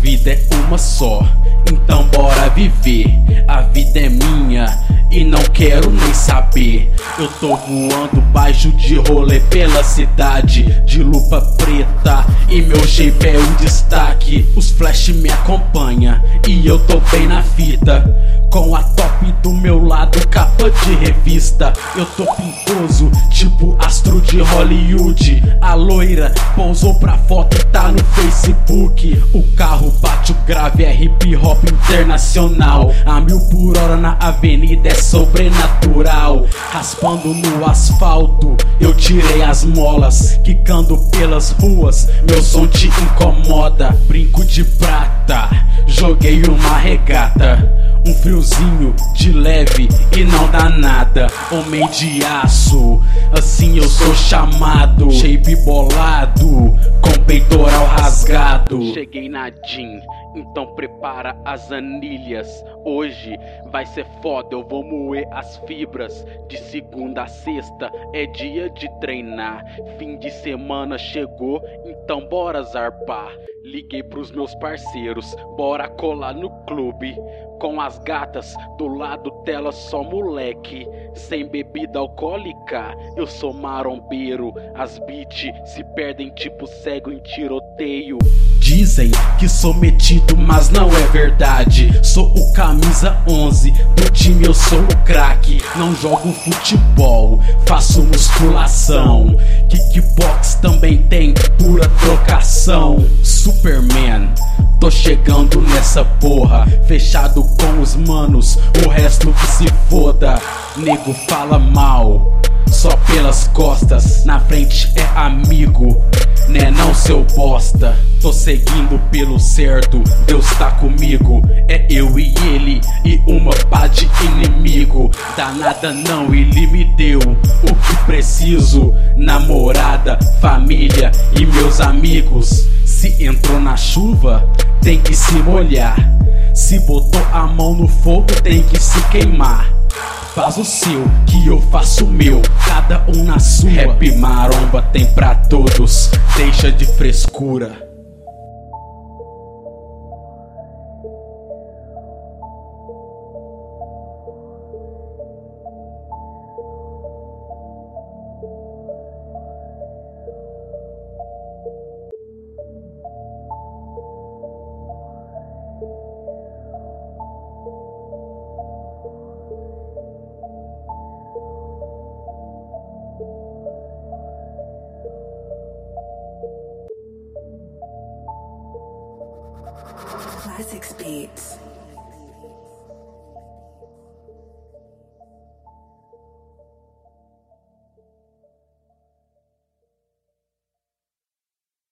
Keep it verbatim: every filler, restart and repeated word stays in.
vida é uma só, então bora viver. A vida é minha e não quero nem saber. Eu tô voando baixo de rolê pela cidade, de lupa preta e meu shape é um destaque. Os flash me acompanha e eu tô bem na fita, com a top do meu lado, capa de revista. Eu tô pintoso, tipo astro de Hollywood. A loira pousou pra foto e tá no Facebook. O carro bate o grave, é hip hop internacional. A mil por hora na avenida é sobrenatural. Raspando no asfalto, eu tirei as molas. Quicando pelas ruas, meu som te incomoda. Brinco de prata, joguei uma regata. Um friozinho de leve e não dá nada. Homem de aço, assim eu sou chamado. Shape bolado, com peitoral rasgado. Cheguei na Jean, então prepara as anilhas. Hoje vai ser foda, eu vou moer as fibras. De segunda a sexta é dia de treinar. Fim de semana chegou, então bora zarpar. Liguei pros meus parceiros, bora colar no clube. Com as gatas do lado dela só moleque. Sem bebida alcoólica, eu sou marombeiro. As beat se perdem tipo cego em tiroteio. Dizem que sou metido, mas não é verdade. Sou o camisa onze do time, eu sou o craque. Não jogo futebol, faço musculação. Kickbox também tem pura trocação. Superman, tô chegando nessa porra, fechado com os manos, o resto que se foda. Nego fala mal, só pelas costas. Na frente é amigo, né não seu bosta. Tô seguindo pelo certo, Deus tá comigo. É eu e ele e uma pá de inimigo. Danada não, ele me deu o que preciso. Namorada, família e meus amigos. Se entrou na chuva, tem que se molhar. Se botou a mão no fogo, tem que se queimar. Faz o seu, que eu faço o meu, cada um na sua. Rap maromba tem pra todos, deixa de frescura. Classics Beats.